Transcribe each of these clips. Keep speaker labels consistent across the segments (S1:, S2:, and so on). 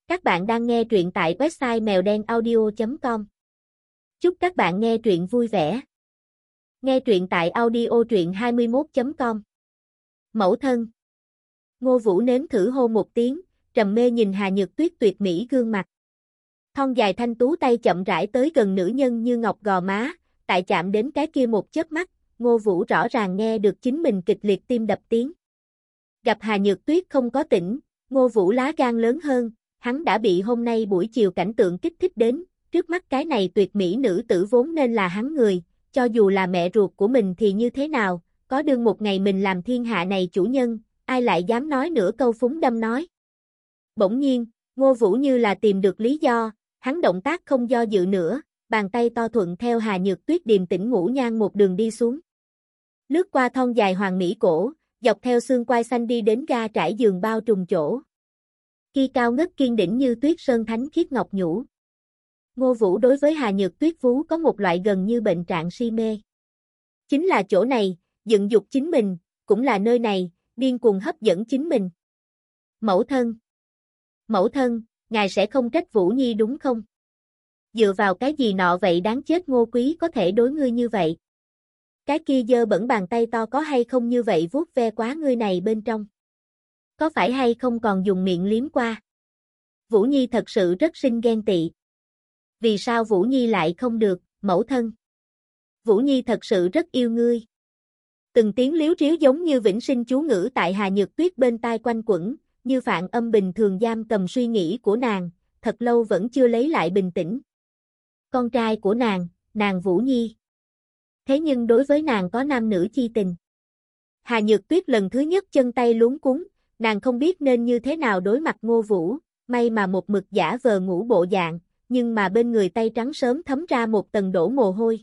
S1: Các bạn đang nghe truyện tại website mèo đen audio.com. Chúc các bạn nghe truyện vui vẻ. Nghe truyện tại audio truyện21.com. Mẫu thân. Ngô Vũ nếm thử hô một tiếng, trầm mê nhìn Hà Nhược Tuyết tuyệt mỹ gương mặt. Thon dài thanh tú tay chậm rãi tới gần nữ nhân như ngọc gò má, tại chạm đến cái kia một chớp mắt, Ngô Vũ rõ ràng nghe được chính mình kịch liệt tim đập tiếng. Gặp Hà Nhược Tuyết không có tỉnh, Ngô Vũ lá gan lớn hơn. Hắn đã bị hôm nay buổi chiều cảnh tượng kích thích đến, trước mắt cái này tuyệt mỹ nữ tử vốn nên là hắn người, cho dù là mẹ ruột của mình thì như thế nào, có đương một ngày mình làm thiên hạ này chủ nhân, ai lại dám nói nửa câu phúng đâm nói. Bỗng nhiên, Ngô Vũ như là tìm được lý do, hắn động tác không do dự nữa, bàn tay to thuận theo Hà Nhược Tuyết điềm tĩnh ngũ nhan một đường đi xuống. Lướt qua thon dài hoàng mỹ cổ, dọc theo xương quai xanh đi đến ga trải giường bao trùm chỗ. Kia cao ngất kiên đỉnh như tuyết sơn thánh khiết ngọc nhũ. Ngô Vũ đối với Hà Nhược Tuyết vú có một loại gần như bệnh trạng si mê. Chính là chỗ này, dựng dục chính mình, cũng là nơi này, điên cuồng hấp dẫn chính mình. Mẫu thân, ngài sẽ không trách Vũ Nhi đúng không? Dựa vào cái gì nọ vậy đáng chết Ngô Quý có thể đối ngươi như vậy? Cái kia dơ bẩn bàn tay to có hay không như vậy vuốt ve quá ngươi này bên trong? Có phải hay không còn dùng miệng liếm qua? Vũ Nhi thật sự rất sinh ghen tị. Vì sao Vũ Nhi lại không được, mẫu thân? Vũ Nhi thật sự rất yêu ngươi. Từng tiếng líu ríu giống như vĩnh sinh chú ngữ tại Hà Nhược Tuyết bên tai quanh quẩn, như phạn âm bình thường giam cầm suy nghĩ của nàng, thật lâu vẫn chưa lấy lại bình tĩnh. Con trai của nàng Vũ Nhi. Thế nhưng đối với nàng có nam nữ chi tình. Hà Nhược Tuyết lần thứ nhất chân tay luống cuống, nàng không biết nên như thế nào đối mặt Ngô Vũ, may mà một mực giả vờ ngủ bộ dạng, nhưng mà bên người tay trắng sớm thấm ra một tầng đổ mồ hôi.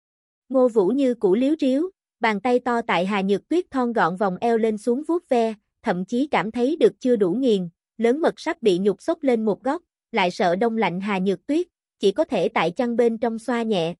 S1: Ngô Vũ như cũ liếu riếu, bàn tay to tại Hà Nhược Tuyết thon gọn vòng eo lên xuống vuốt ve, thậm chí cảm thấy được chưa đủ nghiền, lớn mật sắp bị nhục xốc lên một góc, lại sợ đông lạnh Hà Nhược Tuyết, chỉ có thể tại chăn bên trong xoa nhẹ.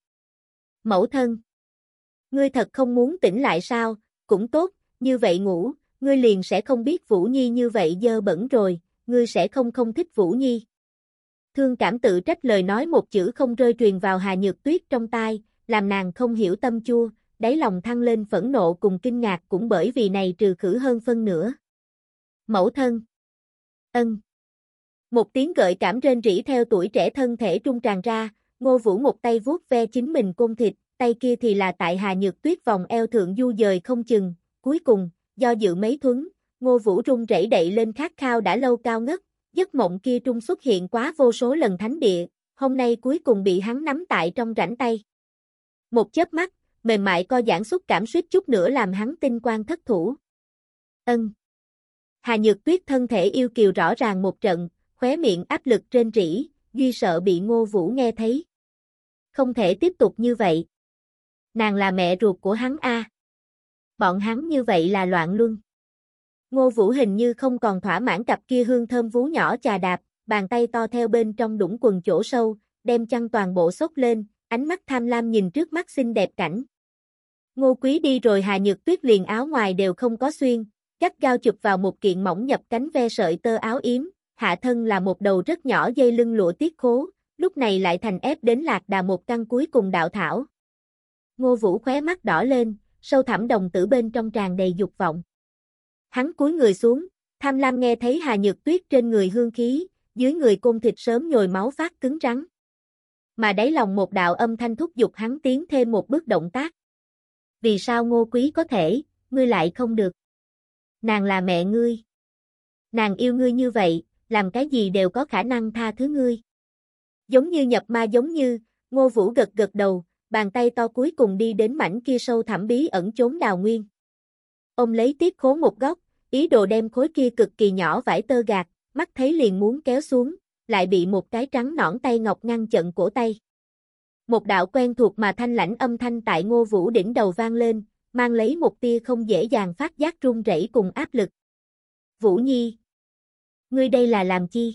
S1: Mẫu thân, ngươi thật không muốn tỉnh lại sao, cũng tốt, như vậy ngủ. Ngươi liền sẽ không biết Vũ Nhi như vậy dơ bẩn rồi, ngươi sẽ không thích Vũ Nhi. Thương cảm tự trách lời nói một chữ không rơi truyền vào Hà Nhược Tuyết trong tai, làm nàng không hiểu tâm chua, đáy lòng thăng lên phẫn nộ cùng kinh ngạc cũng bởi vì này trừ khử hơn phân nửa. Mẫu thân. Ân. Một tiếng gợi cảm rên rỉ theo tuổi trẻ thân thể trung tràn ra, Ngô Vũ một tay vuốt ve chính mình côn thịt, tay kia thì là tại Hà Nhược Tuyết vòng eo thượng du dời không chừng, cuối cùng. Do dự mấy thuấn, Ngô Vũ run rẩy đậy lên khát khao đã lâu cao ngất, giấc mộng kia trung xuất hiện quá vô số lần thánh địa, hôm nay cuối cùng bị hắn nắm tại trong rảnh tay. Một chớp mắt, mềm mại co giãn xúc cảm suýt chút nữa làm hắn tinh quang thất thủ. Ân. Hà Nhược Tuyết thân thể yêu kiều rõ ràng một trận, khóe miệng áp lực rên rỉ, duy sợ bị Ngô Vũ nghe thấy. Không thể tiếp tục như vậy. Nàng là mẹ ruột của hắn a. Bọn hắn như vậy là loạn luân. Ngô Vũ hình như không còn thỏa mãn cặp kia hương thơm vú nhỏ chà đạp, bàn tay to theo bên trong đũng quần chỗ sâu, đem chăn toàn bộ xốc lên, ánh mắt tham lam nhìn trước mắt xinh đẹp cảnh. Ngô Quý đi rồi Hà Nhược Tuyết liền áo ngoài đều không có xuyên, gắt gao chụp vào một kiện mỏng nhập cánh ve sợi tơ áo yếm, hạ thân là một đầu rất nhỏ dây lưng lụa tiết khố, lúc này lại thành ép đến lạc đà một căn cuối cùng đạo thảo. Ngô Vũ khóe mắt đỏ lên, sâu thẳm đồng tử bên trong tràn đầy dục vọng. Hắn cúi người xuống, tham lam nghe thấy Hà Nhược Tuyết trên người hương khí, dưới người côn thịt sớm nhồi máu phát cứng rắn. Mà đáy lòng một đạo âm thanh thúc giục hắn tiến thêm một bước động tác. Vì sao Ngô Quý có thể, ngươi lại không được? Nàng là mẹ ngươi. Nàng yêu ngươi như vậy, làm cái gì đều có khả năng tha thứ ngươi. Giống như nhập ma giống như, Ngô Vũ gật gật đầu. Bàn tay to cuối cùng đi đến mảnh kia sâu thẳm bí ẩn chốn đào nguyên. Ông lấy tiết khố một góc, ý đồ đem khối kia cực kỳ nhỏ vải tơ gạt, mắt thấy liền muốn kéo xuống, lại bị một cái trắng nõn tay ngọc ngăn chặn cổ tay. Một đạo quen thuộc mà thanh lãnh âm thanh tại Ngô Vũ đỉnh đầu vang lên, mang lấy một tia không dễ dàng phát giác run rẩy cùng áp lực. Vũ Nhi, ngươi đây là làm chi?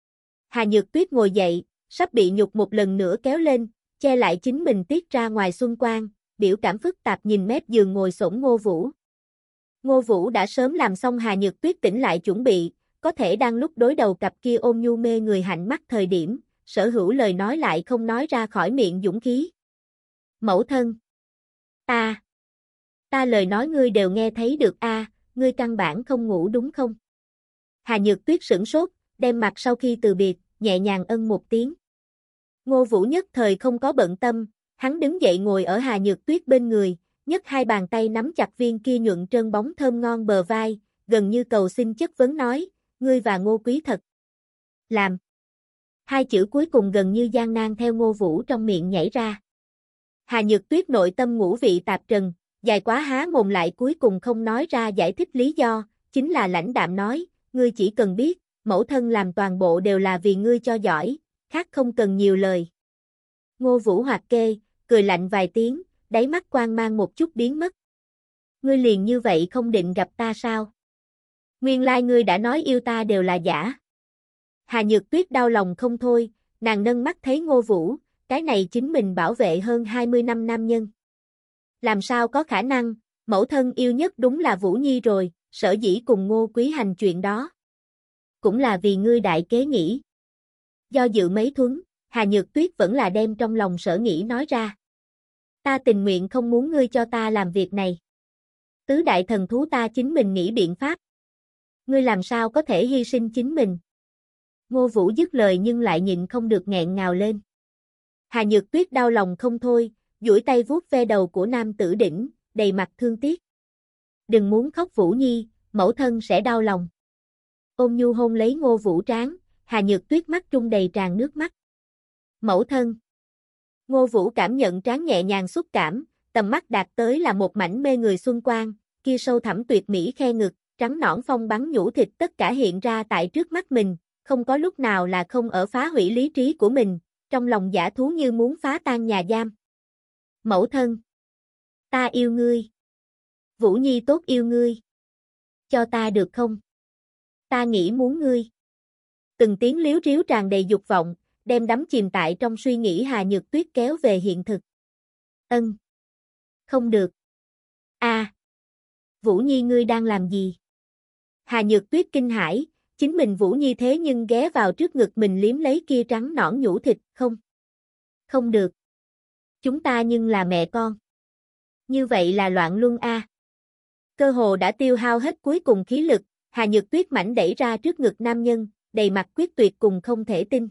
S1: Hà Nhược Tuyết ngồi dậy, sắp bị nhục một lần nữa kéo lên, che lại chính mình tiết ra ngoài xuân quang, biểu cảm phức tạp nhìn mép giường ngồi xổm Ngô Vũ. Ngô Vũ đã sớm làm xong Hà Nhược Tuyết tỉnh lại chuẩn bị, có thể đang lúc đối đầu cặp kia ôn nhu mê người hạnh mắt thời điểm, sở hữu lời nói lại không nói ra khỏi miệng dũng khí. Mẫu thân. Ta lời nói ngươi đều nghe thấy được a, ngươi căn bản không ngủ đúng không? Hà Nhược Tuyết sửng sốt, đem mặt sau khi từ biệt, nhẹ nhàng ân một tiếng. Ngô Vũ nhất thời không có bận tâm, hắn đứng dậy ngồi ở Hà Nhược Tuyết bên người, nhấc hai bàn tay nắm chặt viên kia nhuận trơn bóng thơm ngon bờ vai, gần như cầu xin chất vấn nói, ngươi và Ngô Quý thật làm. Hai chữ cuối cùng gần như gian nan theo Ngô Vũ trong miệng nhảy ra. Hà Nhược Tuyết nội tâm ngũ vị tạp trần, dài quá há mồm lại cuối cùng không nói ra giải thích lý do, chính là lãnh đạm nói, ngươi chỉ cần biết, mẫu thân làm toàn bộ đều là vì ngươi cho giỏi, khác không cần nhiều lời. Ngô Vũ hoạt kê, cười lạnh vài tiếng, đáy mắt quang mang một chút biến mất. Ngươi liền như vậy không định gặp ta sao? Nguyên lai ngươi đã nói yêu ta đều là giả. Hà Nhược Tuyết đau lòng không thôi, nàng nâng mắt thấy Ngô Vũ, cái này chính mình bảo vệ hơn 20 năm nam nhân. Làm sao có khả năng, mẫu thân yêu nhất đúng là Vũ Nhi rồi, sở dĩ cùng Ngô Quý hành chuyện đó. Cũng là vì ngươi đại kế nghĩ. Do dự mấy thuấn, Hà Nhược Tuyết vẫn là đem trong lòng sở nghĩ nói ra. Ta tình nguyện không muốn ngươi cho ta làm việc này. Tứ đại thần thú ta chính mình nghĩ biện pháp. Ngươi làm sao có thể hy sinh chính mình? Ngô Vũ dứt lời nhưng lại nhịn không được nghẹn ngào lên. Hà Nhược Tuyết đau lòng không thôi, duỗi tay vuốt ve đầu của nam tử đỉnh, đầy mặt thương tiếc. Đừng muốn khóc Vũ Nhi, mẫu thân sẽ đau lòng. Ôn nhu hôn lấy Ngô Vũ trán, Hà Nhược Tuyết mắt trung đầy tràn nước mắt. Mẫu thân. Ngô Vũ cảm nhận trán nhẹ nhàng xúc cảm, tầm mắt đạt tới là một mảnh mê người xuân quang, kia sâu thẳm tuyệt mỹ khe ngực, trắng nõn phong bắn nhũ thịt tất cả hiện ra tại trước mắt mình, không có lúc nào là không ở phá hủy lý trí của mình, trong lòng dã thú như muốn phá tan nhà giam. Mẫu thân. Ta yêu ngươi. Vũ Nhi tốt yêu ngươi. Cho ta được không? Ta nghĩ muốn ngươi. Từng tiếng líu ríu tràn đầy dục vọng, đem đắm chìm tại trong suy nghĩ Hà Nhược Tuyết kéo về hiện thực. Ân. Không được. Vũ Nhi ngươi đang làm gì? Hà Nhược Tuyết kinh hãi, chính mình Vũ Nhi thế nhưng ghé vào trước ngực mình liếm lấy kia trắng nõn nhũ thịt, không? Không được. Chúng ta nhưng là mẹ con. Như vậy là loạn luân a. Cơ hồ đã tiêu hao hết cuối cùng khí lực, Hà Nhược Tuyết mảnh đẩy ra trước ngực nam nhân, đầy mặt quyết tuyệt cùng không thể tin.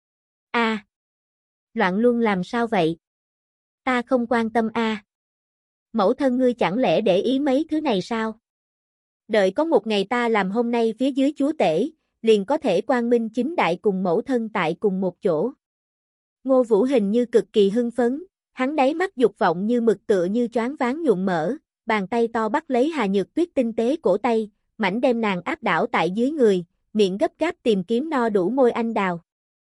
S1: Loạn luân làm sao vậy? Ta không quan tâm a. Mẫu thân ngươi chẳng lẽ để ý mấy thứ này sao? Đợi có một ngày ta làm hôm nay phía dưới chúa tể, liền có thể quang minh chính đại cùng mẫu thân tại cùng một chỗ. Ngô Vũ hình như cực kỳ hưng phấn, hắn đáy mắt dục vọng như mực tựa như choáng váng nhuộm mỡ, bàn tay to bắt lấy Hà Nhược Tuyết tinh tế cổ tay, mảnh đem nàng áp đảo tại dưới người, miệng gấp gáp tìm kiếm no đủ môi anh đào.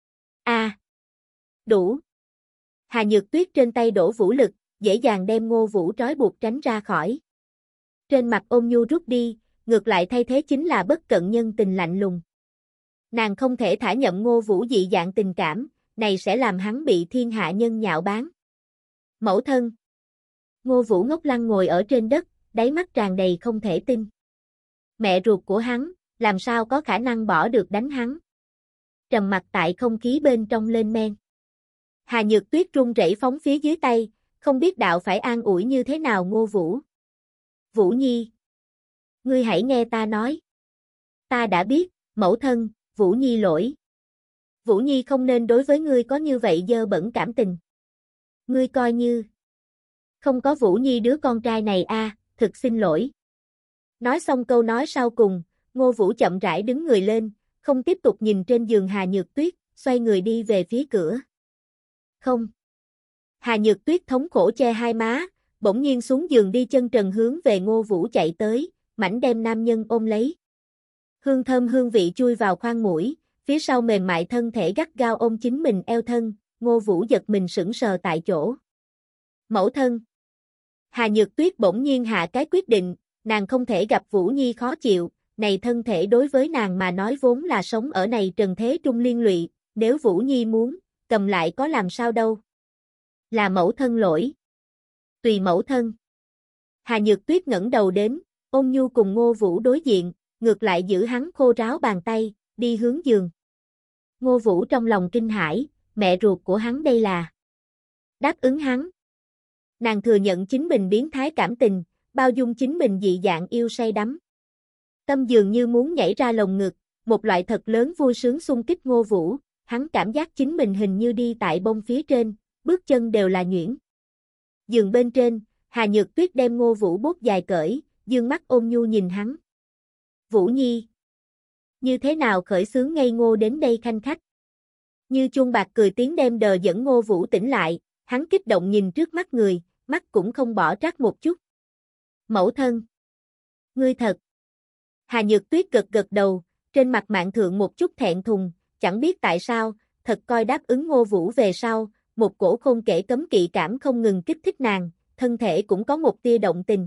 S1: Đủ. Hà Nhược Tuyết trên tay đổ vũ lực, dễ dàng đem Ngô Vũ trói buộc tránh ra khỏi. Trên mặt ôn nhu rút đi, ngược lại thay thế chính là bất cận nhân tình lạnh lùng. Nàng không thể thả nhậm Ngô Vũ dị dạng tình cảm, này sẽ làm hắn bị thiên hạ nhân nhạo báng. Mẫu thân. Ngô Vũ ngốc lăng ngồi ở trên đất, đáy mắt tràn đầy không thể tin. Mẹ ruột của hắn, làm sao có khả năng bỏ được đánh hắn. Trầm mặc tại không khí bên trong lên men. Hà Nhược Tuyết run rẩy phóng phía dưới tay, không biết đạo phải an ủi như thế nào Ngô Vũ. Vũ Nhi. Ngươi hãy nghe ta nói. Ta đã biết, mẫu thân, Vũ Nhi lỗi. Vũ Nhi không nên đối với ngươi có như vậy dơ bẩn cảm tình. Ngươi coi như không có Vũ Nhi đứa con trai này thực xin lỗi. Nói xong câu nói sau cùng, Ngô Vũ chậm rãi đứng người lên, không tiếp tục nhìn trên giường Hà Nhược Tuyết, xoay người đi về phía cửa. Không. Hà Nhược Tuyết thống khổ che hai má, bỗng nhiên xuống giường đi chân trần hướng về Ngô Vũ chạy tới, mảnh đem nam nhân ôm lấy. Hương thơm hương vị chui vào khoang mũi, phía sau mềm mại thân thể gắt gao ôm chính mình eo thân, Ngô Vũ giật mình sững sờ tại chỗ. Mẫu thân. Hà Nhược Tuyết bỗng nhiên hạ cái quyết định, nàng không thể gặp Vũ Nhi khó chịu, này thân thể đối với nàng mà nói vốn là sống ở này trần thế trung liên lụy, nếu Vũ Nhi muốn, cầm lại có làm sao đâu. Là mẫu thân lỗi. Tùy mẫu thân. Hà Nhược Tuyết ngẩng đầu đến, ôn nhu cùng Ngô Vũ đối diện, ngược lại giữ hắn khô ráo bàn tay, đi hướng giường. Ngô Vũ trong lòng kinh hãi, mẹ ruột của hắn đây là đáp ứng hắn. Nàng thừa nhận chính mình biến thái cảm tình, bao dung chính mình dị dạng yêu say đắm. Tâm dường như muốn nhảy ra lồng ngực, một loại thật lớn vui sướng xung kích Ngô Vũ, hắn cảm giác chính mình hình như đi tại bông phía trên, bước chân đều là nhuyễn. Giường bên trên, Hà Nhược Tuyết đem Ngô Vũ bốt dài cởi, dương mắt ôn nhu nhìn hắn. Vũ Nhi, như thế nào khởi xướng ngây ngô đến đây khanh khách? Như chuông bạc cười tiếng đêm đờ dẫn Ngô Vũ tỉnh lại, hắn kích động nhìn trước mắt người, mắt cũng không bỏ trắc một chút. Mẫu thân, ngươi thật. Hà Nhược Tuyết gật gật đầu, trên mặt mạn thượng một chút thẹn thùng, chẳng biết tại sao, thật coi đáp ứng Ngô Vũ về sau, một cổ không kể cấm kỵ cảm không ngừng kích thích nàng, thân thể cũng có một tia động tình.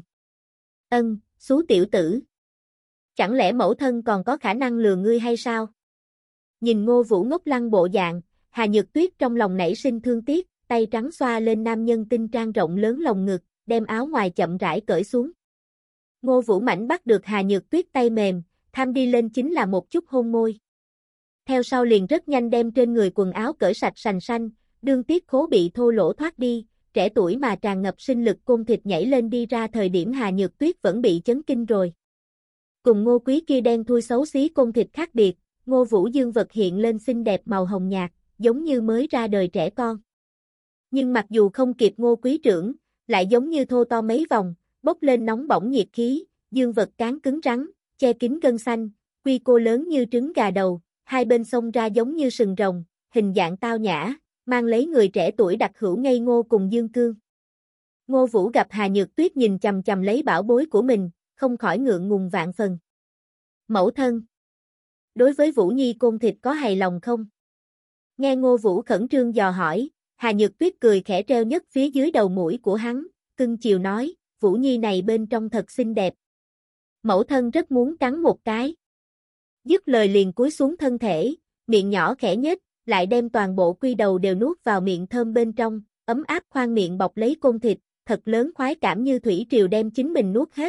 S1: Xú tiểu tử. Chẳng lẽ mẫu thân còn có khả năng lừa ngươi hay sao? Nhìn Ngô Vũ ngốc lăng bộ dạng, Hà Nhược Tuyết trong lòng nảy sinh thương tiếc, tay trắng xoa lên nam nhân tinh trang rộng lớn lồng ngực, đem áo ngoài chậm rãi cởi xuống. Ngô Vũ Mảnh bắt được Hà Nhược Tuyết tay mềm, tham đi lên chính là một chút hôn môi. Theo sau liền rất nhanh đem trên người quần áo cởi sạch sành xanh, đương tiết khố bị thô lỗ thoát đi, trẻ tuổi mà tràn ngập sinh lực côn thịt nhảy lên đi ra thời điểm Hà Nhược Tuyết vẫn bị chấn kinh rồi. Cùng Ngô Quý kia đen thui xấu xí côn thịt khác biệt, Ngô Vũ dương vật hiện lên xinh đẹp màu hồng nhạt, giống như mới ra đời trẻ con. Nhưng mặc dù không kịp Ngô Quý trưởng, lại giống như thô to mấy vòng, bốc lên nóng bỏng nhiệt khí, dương vật cán cứng rắn, che kín gân xanh, quy cô lớn như trứng gà đầu, hai bên xông ra giống như sừng rồng, hình dạng tao nhã, mang lấy người trẻ tuổi đặc hữu ngây ngô cùng dương cương. Ngô Vũ gặp Hà Nhược Tuyết nhìn chằm chằm lấy bảo bối của mình, không khỏi ngượng ngùng vạn phần. Mẫu thân, đối với Vũ Nhi côn thịt có hài lòng không? Nghe Ngô Vũ khẩn trương dò hỏi, Hà Nhược Tuyết cười khẽ treo nhất phía dưới đầu mũi của hắn, cưng chiều nói, Vũ Nhi này bên trong thật xinh đẹp. Mẫu thân rất muốn cắn một cái. Dứt lời liền cúi xuống thân thể, miệng nhỏ khẽ nhếch, lại đem toàn bộ quy đầu đều nuốt vào miệng thơm bên trong, ấm áp khoang miệng bọc lấy côn thịt, thật lớn khoái cảm như thủy triều đem chính mình nuốt hết.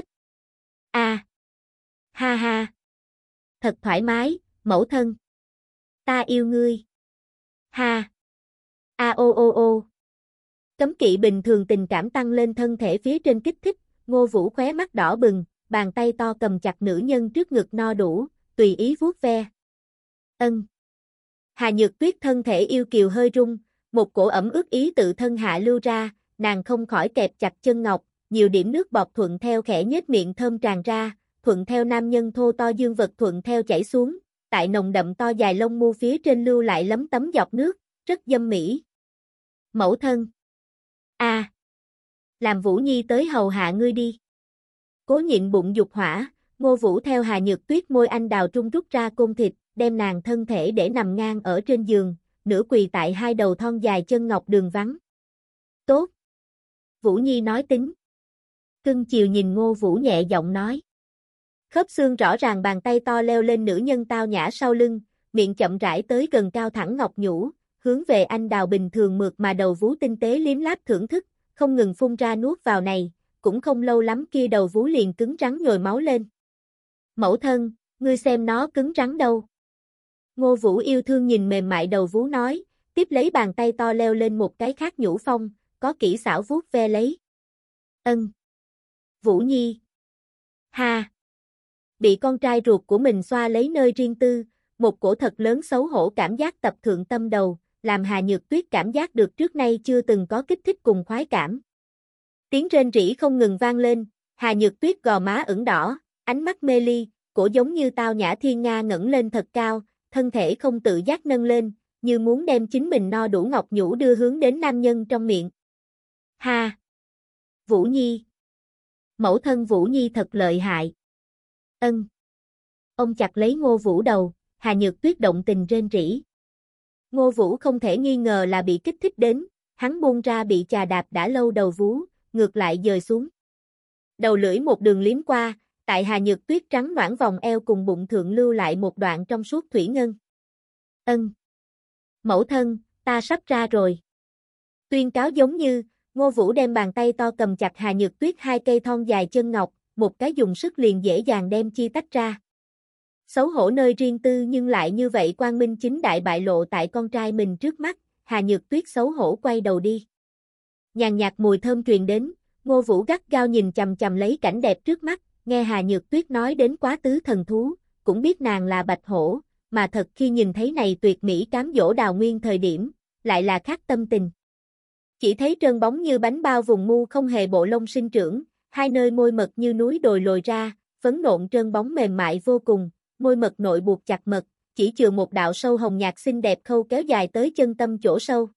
S1: Ha ha. Thật thoải mái, mẫu thân. Ta yêu ngươi. Ha. Ô ô ô. Cấm kỵ bình thường tình cảm tăng lên thân thể phía trên kích thích, Ngô Vũ khóe mắt đỏ bừng, bàn tay to cầm chặt nữ nhân trước ngực no đủ, tùy ý vuốt ve. Hà Nhược Tuyết thân thể yêu kiều hơi rung, một cổ ẩm ướt ý tự thân hạ lưu ra, nàng không khỏi kẹp chặt chân ngọc, nhiều điểm nước bọt thuận theo khẽ nhếch miệng thơm tràn ra, thuận theo nam nhân thô to dương vật thuận theo chảy xuống, tại nồng đậm to dài lông mu phía trên lưu lại lấm tấm giọt nước, rất dâm mỹ. Mẫu thân. Làm Vũ Nhi tới hầu hạ ngươi đi. Cố nhịn bụng dục hỏa, Ngô Vũ theo Hà Nhược Tuyết môi anh đào trung rút ra côn thịt, đem nàng thân thể để nằm ngang ở trên giường, nửa quỳ tại hai đầu thon dài chân ngọc đường vắng. Tốt. Vũ Nhi nói tính. Cưng chiều nhìn Ngô Vũ nhẹ giọng nói. Khớp xương rõ ràng bàn tay to leo lên nữ nhân tao nhã sau lưng, miệng chậm rãi tới gần cao thẳng ngọc nhũ, hướng về anh đào bình thường mượt mà đầu vú tinh tế liếm láp thưởng thức, không ngừng phun ra nuốt vào này, cũng không lâu lắm kia đầu vú liền cứng rắn nhồi máu lên. Mẫu thân, ngươi xem nó cứng rắn đâu. Ngô Vũ yêu thương nhìn mềm mại đầu vú nói, tiếp lấy bàn tay to leo lên một cái khác nhũ phong, có kỹ xảo vuốt ve lấy. Vũ Nhi. Ha. Bị con trai ruột của mình xoa lấy nơi riêng tư, một cổ thật lớn xấu hổ cảm giác tập thượng tâm đầu, làm Hà Nhược Tuyết cảm giác được trước nay chưa từng có kích thích cùng khoái cảm. Tiếng rên rỉ không ngừng vang lên, Hà Nhược Tuyết gò má ửng đỏ, ánh mắt mê ly, cổ giống như tao nhã thiên nga ngẩng lên thật cao, thân thể không tự giác nâng lên, như muốn đem chính mình no đủ ngọc nhũ đưa hướng đến nam nhân trong miệng. Ha! Vũ Nhi! Mẫu thân Vũ Nhi thật lợi hại. Ông chặt lấy Ngô Vũ đầu, Hà Nhược Tuyết động tình rên rỉ. Ngô Vũ không thể nghi ngờ là bị kích thích đến, hắn buông ra bị chà đạp đã lâu đầu vú, ngược lại dời xuống. Đầu lưỡi một đường liếm qua, tại Hà Nhược Tuyết trắng nõn vòng eo cùng bụng thượng lưu lại một đoạn trong suốt thủy ngân. Mẫu thân, ta sắp ra rồi. Tuyên cáo giống như, Ngô Vũ đem bàn tay to cầm chặt Hà Nhược Tuyết hai cây thon dài chân ngọc, một cái dùng sức liền dễ dàng đem chi tách ra. Xấu hổ nơi riêng tư nhưng lại như vậy quang minh chính đại bại lộ tại con trai mình trước mắt, Hà Nhược Tuyết xấu hổ quay đầu đi. Nhàn nhạt mùi thơm truyền đến, Ngô Vũ gắt gao nhìn chằm chằm lấy cảnh đẹp trước mắt, nghe Hà Nhược Tuyết nói đến quá tứ thần thú, cũng biết nàng là bạch hổ, mà thật khi nhìn thấy này tuyệt mỹ cám dỗ đào nguyên thời điểm, lại là khác tâm tình. Chỉ thấy trơn bóng như bánh bao vùng mu không hề bộ lông sinh trưởng, hai nơi môi mật như núi đồi lồi ra, phấn nộn trơn bóng mềm mại vô cùng, môi mật nội buộc chặt mật, chỉ chừa một đạo sâu hồng nhạt xinh đẹp khâu kéo dài tới chân tâm chỗ sâu.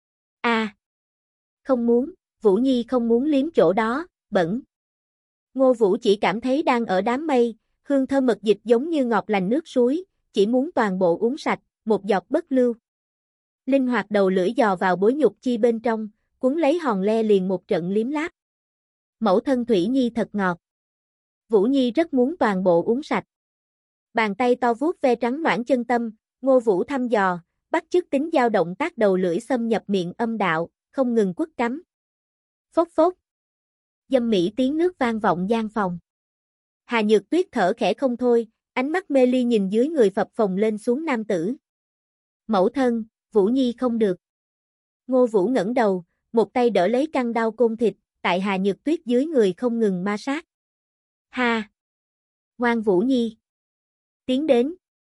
S1: Không muốn, Vũ Nhi không muốn liếm chỗ đó, bẩn. Ngô Vũ chỉ cảm thấy đang ở đám mây, hương thơm mật dịch giống như ngọt lành nước suối, chỉ muốn toàn bộ uống sạch, một giọt bất lưu. Linh hoạt đầu lưỡi dò vào bối nhục chi bên trong, cuốn lấy hòn le liền một trận liếm láp. Mẫu thân Thủy Nhi thật ngọt. Vũ Nhi rất muốn toàn bộ uống sạch. Bàn tay to vuốt ve trắng noãn chân tâm, Ngô Vũ thăm dò, bắt chước tính dao động tác đầu lưỡi xâm nhập miệng âm đạo, không ngừng quất cắm. Phốc phốc. Dâm mỹ tiếng nước vang vọng gian phòng. Hà Nhược Tuyết thở khẽ không thôi, ánh mắt mê ly nhìn dưới người phập phồng lên xuống nam tử. Mẫu thân, Vũ Nhi không được. Ngô Vũ ngẩng đầu, một tay đỡ lấy căng đau côn thịt, tại Hà Nhược Tuyết dưới người không ngừng ma sát. Ha! Ngoan Vũ Nhi! Tiến đến!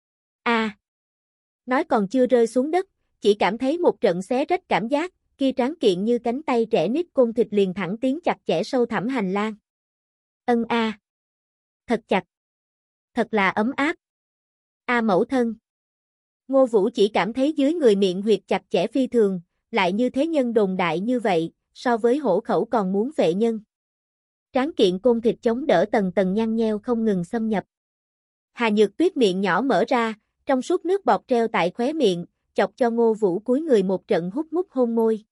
S1: Nói còn chưa rơi xuống đất, chỉ cảm thấy một trận xé rách cảm giác, kia tráng kiện như cánh tay trẻ nít côn thịt liền thẳng tiến chặt chẽ sâu thẳm hành lang. Thật chặt. Thật là ấm áp. Mẫu thân. Ngô Vũ chỉ cảm thấy dưới người miệng huyệt chặt chẽ phi thường, lại như thế nhân đồn đại như vậy, so với hổ khẩu còn muốn vệ nhân. Tráng kiện côn thịt chống đỡ tầng tầng nhăn nheo không ngừng xâm nhập. Hà Nhược Tuyết miệng nhỏ mở ra, trong suốt nước bọt treo tại khóe miệng, chọc cho Ngô Vũ cúi người một trận hút mút hôn môi.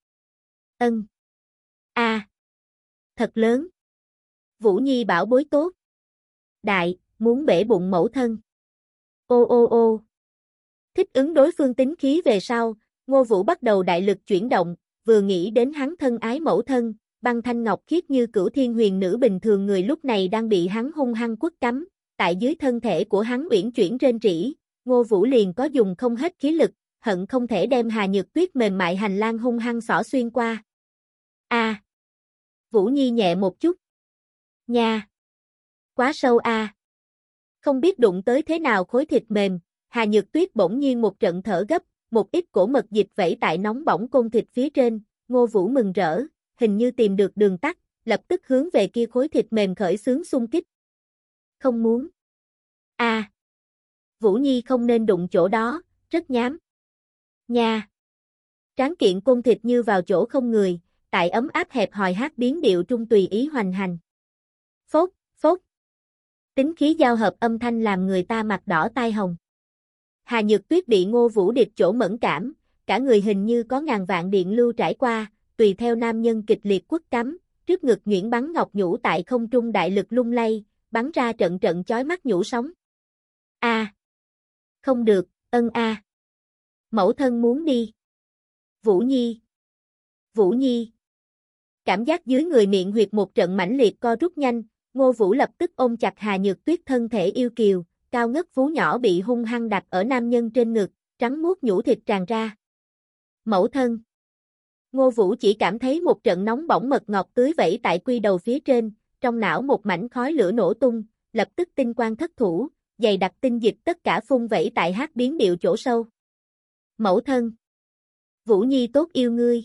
S1: Thật lớn. Vũ Nhi bảo bối tốt. Đại, muốn bể bụng mẫu thân. Ô. Thích ứng đối phương tính khí về sau, Ngô Vũ bắt đầu đại lực chuyển động, vừa nghĩ đến hắn thân ái mẫu thân, băng thanh ngọc khiết như cửu thiên huyền nữ bình thường người lúc này đang bị hắn hung hăng quất cắm, tại dưới thân thể của hắn uyển chuyển rên rỉ, Ngô Vũ liền có dùng không hết khí lực, hận không thể đem Hà Nhược Tuyết mềm mại hành lang hung hăng xỏ xuyên qua. Vũ Nhi nhẹ một chút. Nha. Quá sâu Không biết đụng tới thế nào khối thịt mềm, Hà Nhược Tuyết bỗng nhiên một trận thở gấp, một ít cổ mật dịch vẩy tại nóng bỏng côn thịt phía trên, Ngô Vũ mừng rỡ, hình như tìm được đường tắt, lập tức hướng về kia khối thịt mềm khởi xướng xung kích. Không muốn. Vũ Nhi không nên đụng chỗ đó, rất nhám. Nha. Tráng kiện côn thịt như vào chỗ không người, tại ấm áp hẹp hòi hát biến điệu trung tùy ý hoành hành. Phốc, phốc. Tính khí giao hợp âm thanh làm người ta mặt đỏ tai hồng. Hà Nhược Tuyết bị Ngô Vũ địch chỗ mẫn cảm, cả người hình như có ngàn vạn điện lưu trải qua, tùy theo nam nhân kịch liệt quất cắm, trước ngực nhuyễn bắn ngọc nhũ tại không trung đại lực lung lay, bắn ra trận trận chói mắt nhũ sóng. Không được, Mẫu thân muốn đi. Vũ Nhi. Vũ Nhi. Cảm giác dưới người miệng huyệt một trận mãnh liệt co rút nhanh, Ngô Vũ lập tức ôm chặt Hà Nhược Tuyết thân thể yêu kiều, cao ngất vú nhỏ bị hung hăng đặt ở nam nhân trên ngực, trắng muốt nhũ thịt tràn ra. Mẫu thân. Ngô Vũ chỉ cảm thấy một trận nóng bỏng mật ngọt tưới vẩy tại quy đầu phía trên, trong não một mảnh khói lửa nổ tung, lập tức tinh quang thất thủ, dày đặc tinh dịch tất cả phun vẩy tại hát biến điệu chỗ sâu. Mẫu thân. Vũ Nhi tốt yêu ngươi.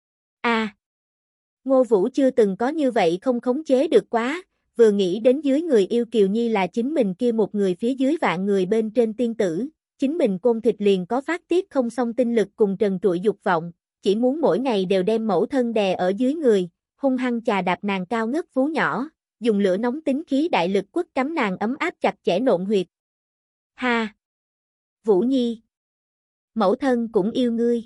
S1: Ngô Vũ chưa từng có như vậy không khống chế được quá, vừa nghĩ đến dưới người yêu Kiều Nhi là chính mình kia một người phía dưới vạn người bên trên tiên tử, chính mình côn thịt liền có phát tiết không xong tinh lực cùng trần trụi dục vọng, chỉ muốn mỗi ngày đều đem mẫu thân đè ở dưới người, hung hăng chà đạp nàng cao ngất vú nhỏ, dùng lửa nóng tính khí đại lực quất cắm nàng ấm áp chặt chẽ nộn huyệt. Ha! Vũ Nhi! Mẫu thân cũng yêu ngươi.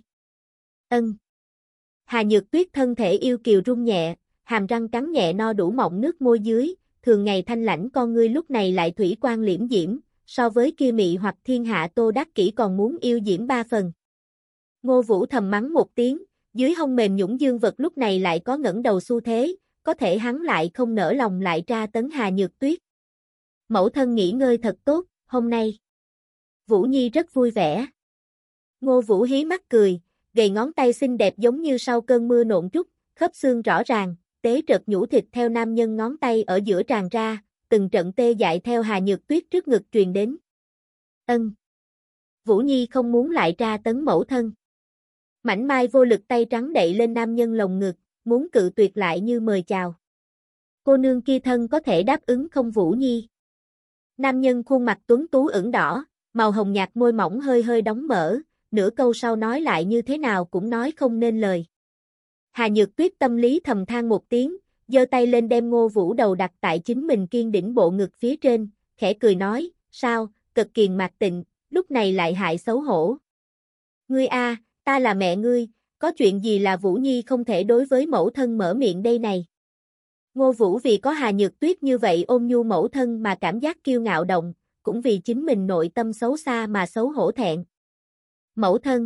S1: Hà Nhược Tuyết thân thể yêu kiều rung nhẹ, hàm răng cắn nhẹ no đủ mọng nước môi dưới, thường ngày thanh lãnh con ngươi lúc này lại thủy quan liễm diễm, so với kia mị hoặc thiên hạ Tô Đắc Kỷ còn muốn yêu diễm ba phần. Ngô Vũ thầm mắng một tiếng, dưới hông mềm nhũn dương vật lúc này lại có ngẩng đầu xu thế, có thể hắn lại không nỡ lòng lại tra tấn Hà Nhược Tuyết. Mẫu thân nghỉ ngơi thật tốt, hôm nay. Vũ Nhi rất vui vẻ. Ngô Vũ hí mắt cười, gầy ngón tay xinh đẹp giống như sau cơn mưa nộn trút, khớp xương rõ ràng, tế trật nhũ thịt theo nam nhân ngón tay ở giữa tràn ra, từng trận tê dại theo Hà Nhược Tuyết trước ngực truyền đến. Ân. Vũ Nhi không muốn lại tra tấn mẫu thân. Mảnh mai vô lực tay trắng đậy lên nam nhân lồng ngực, muốn cự tuyệt lại như mời chào. Cô nương kia thân có thể đáp ứng không Vũ Nhi? Nam nhân khuôn mặt tuấn tú ửng đỏ, màu hồng nhạt môi mỏng hơi hơi đóng mở, nửa câu sau nói lại như thế nào cũng nói không nên lời. Hà Nhược Tuyết tâm lý thầm than một tiếng, giơ tay lên đem Ngô Vũ đầu đặt tại chính mình kiên đỉnh bộ ngực phía trên, khẽ cười nói, sao, cực kiền mạc tịnh, lúc này lại hại xấu hổ. Ngươi a, ta là mẹ ngươi, có chuyện gì là Vũ Nhi không thể đối với mẫu thân mở miệng đây này. Ngô Vũ vì có Hà Nhược Tuyết như vậy ôn nhu mẫu thân mà cảm giác kiêu ngạo động, cũng vì chính mình nội tâm xấu xa mà xấu hổ thẹn. Mẫu thân.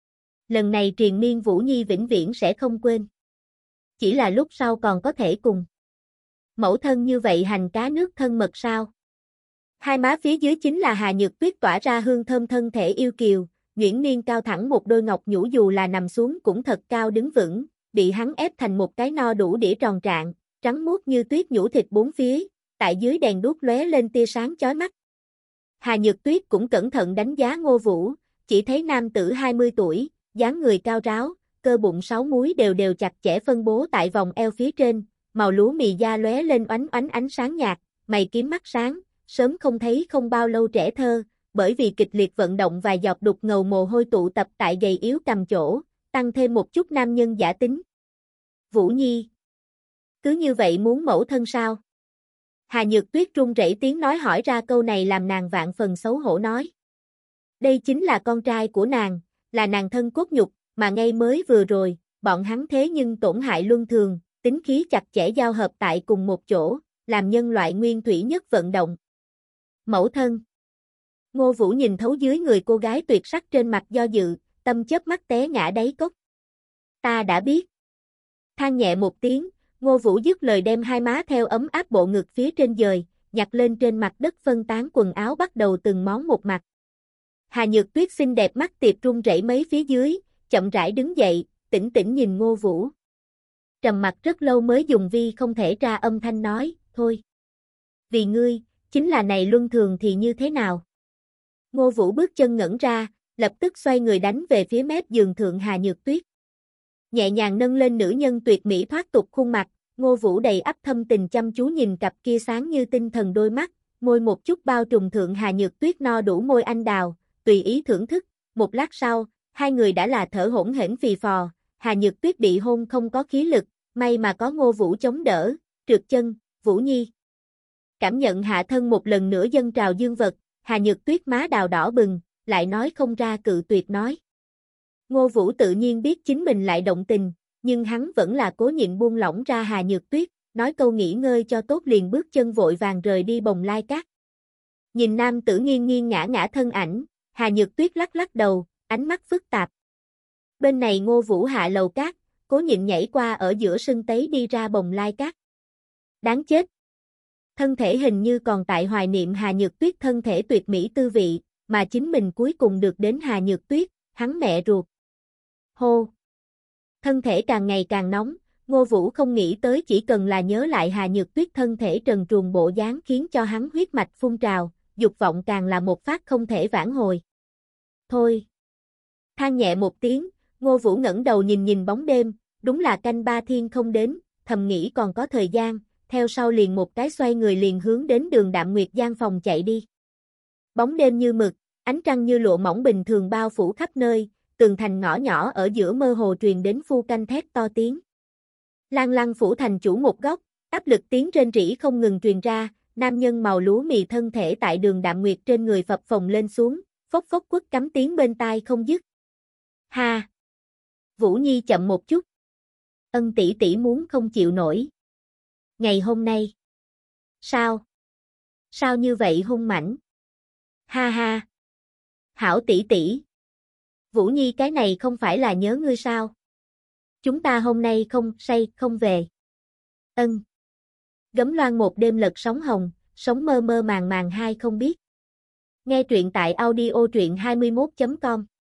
S1: Lần này triền miên Vũ Nhi vĩnh viễn sẽ không quên. Chỉ là lúc sau còn có thể cùng. Mẫu thân như vậy hành cá nước thân mật sao? Hai má phía dưới chính là Hà Nhược Tuyết tỏa ra hương thơm thân thể yêu kiều, nhuyễn niên cao thẳng một đôi ngọc nhũ dù là nằm xuống cũng thật cao đứng vững, bị hắn ép thành một cái no đủ đĩa tròn trạng, trắng muốt như tuyết nhũ thịt bốn phía, tại dưới đèn đuốc lóe lên tia sáng chói mắt. Hà Nhược Tuyết cũng cẩn thận đánh giá Ngô Vũ, chỉ thấy nam tử 20 tuổi, dáng người cao ráo, cơ bụng 6 múi đều đều chặt chẽ phân bố tại vòng eo phía trên, màu lúa mì da lóe lên oánh oánh ánh sáng nhạt, mày kiếm mắt sáng, sớm không thấy không bao lâu trẻ thơ, bởi vì kịch liệt vận động và giọt đục ngầu mồ hôi tụ tập tại gầy yếu cằm chỗ, tăng thêm một chút nam nhân giả tính. Vũ Nhi. Cứ như vậy muốn mẫu thân sao? Hà Nhược Tuyết run rẩy tiếng nói hỏi ra câu này làm nàng vạn phần xấu hổ nói. Đây chính là con trai của nàng, là nàng thân cốt nhục, mà ngay mới vừa rồi, bọn hắn thế nhưng tổn hại luân thường, tính khí chặt chẽ giao hợp tại cùng một chỗ, làm nhân loại nguyên thủy nhất vận động. Mẫu thân. Ngô Vũ nhìn thấu dưới người cô gái tuyệt sắc trên mặt do dự, tâm chớp mắt té ngã đáy cốc. Ta đã biết. Than nhẹ một tiếng, Ngô Vũ dứt lời đem hai má theo ấm áp bộ ngực phía trên dời, nhặt lên trên mặt đất phân tán quần áo bắt đầu từng món một mặt. Hà Nhược Tuyết xinh đẹp mắt tiệp run rẩy mấy phía dưới, chậm rãi đứng dậy, tĩnh tĩnh nhìn Ngô Vũ. Trầm mặt rất lâu mới dùng vi không thể ra âm thanh nói, thôi. Vì ngươi, chính là này luân thường thì như thế nào? Ngô Vũ bước chân ngẩn ra, lập tức xoay người đánh về phía mép giường thượng Hà Nhược Tuyết. Nhẹ nhàng nâng lên nữ nhân tuyệt mỹ thoát tục khuôn mặt, Ngô Vũ đầy ắp thâm tình chăm chú nhìn cặp kia sáng như tinh thần đôi mắt, môi một chút bao trùm thượng Hà Nhược Tuyết no đủ môi anh đào, tùy ý thưởng thức, một lát sau, hai người đã là thở hổn hển phì phò, Hà Nhược Tuyết bị hôn không có khí lực, may mà có Ngô Vũ chống đỡ, trượt chân, Vũ Nhi. Cảm nhận hạ thân một lần nữa dâng trào dương vật, Hà Nhược Tuyết má đào đỏ bừng, lại nói không ra cự tuyệt nói. Ngô Vũ tự nhiên biết chính mình lại động tình, nhưng hắn vẫn là cố nhịn buông lỏng ra Hà Nhược Tuyết, nói câu nghỉ ngơi cho tốt liền bước chân vội vàng rời đi bồng lai cát. Nhìn nam tử nghiêng nghiêng ngã ngã thân ảnh, Hà Nhược Tuyết lắc lắc đầu, ánh mắt phức tạp. Bên này Ngô Vũ hạ lầu cát, cố nhịn nhảy qua ở giữa sân tấy đi ra bồng lai cát. Đáng chết. Thân thể hình như còn tại hoài niệm Hà Nhược Tuyết thân thể tuyệt mỹ tư vị, mà chính mình cuối cùng được đến Hà Nhược Tuyết, hắn mẹ ruột. Hô. Thân thể càng ngày càng nóng, Ngô Vũ không nghĩ tới chỉ cần là nhớ lại Hà Nhược Tuyết thân thể trần truồng bộ dáng khiến cho hắn huyết mạch phun trào, dục vọng càng là một phát không thể vãn hồi. Thôi. Than nhẹ một tiếng, Ngô Vũ ngẩng đầu nhìn nhìn bóng đêm, đúng là canh ba thiên không đến, thầm nghĩ còn có thời gian, theo sau liền một cái xoay người liền hướng đến đường Đạm Nguyệt gian phòng chạy đi. Bóng đêm như mực, ánh trăng như lụa mỏng bình thường bao phủ khắp nơi, tường thành ngõ nhỏ ở giữa mơ hồ truyền đến phu canh thét to tiếng. Lan Lăng phủ thành chủ một góc, áp lực tiếng rên rỉ không ngừng truyền ra, nam nhân màu lúa mì thân thể tại đường Đạm Nguyệt trên người phập phồng lên xuống, phốc phốc quất cắm tiếng bên tai không dứt. Ha! Vũ Nhi chậm một chút. Ân tỷ tỷ muốn không chịu nổi. Ngày hôm nay. Sao? Sao như vậy hung mãnh? Ha ha! Hảo tỷ tỷ. Vũ Nhi cái này không phải là nhớ ngươi sao? Chúng ta hôm nay không say không về. Ân. Gấm loan một đêm lật sóng hồng, sống mơ mơ màng màng hai không biết. Nghe truyện tại audio truyện 21.com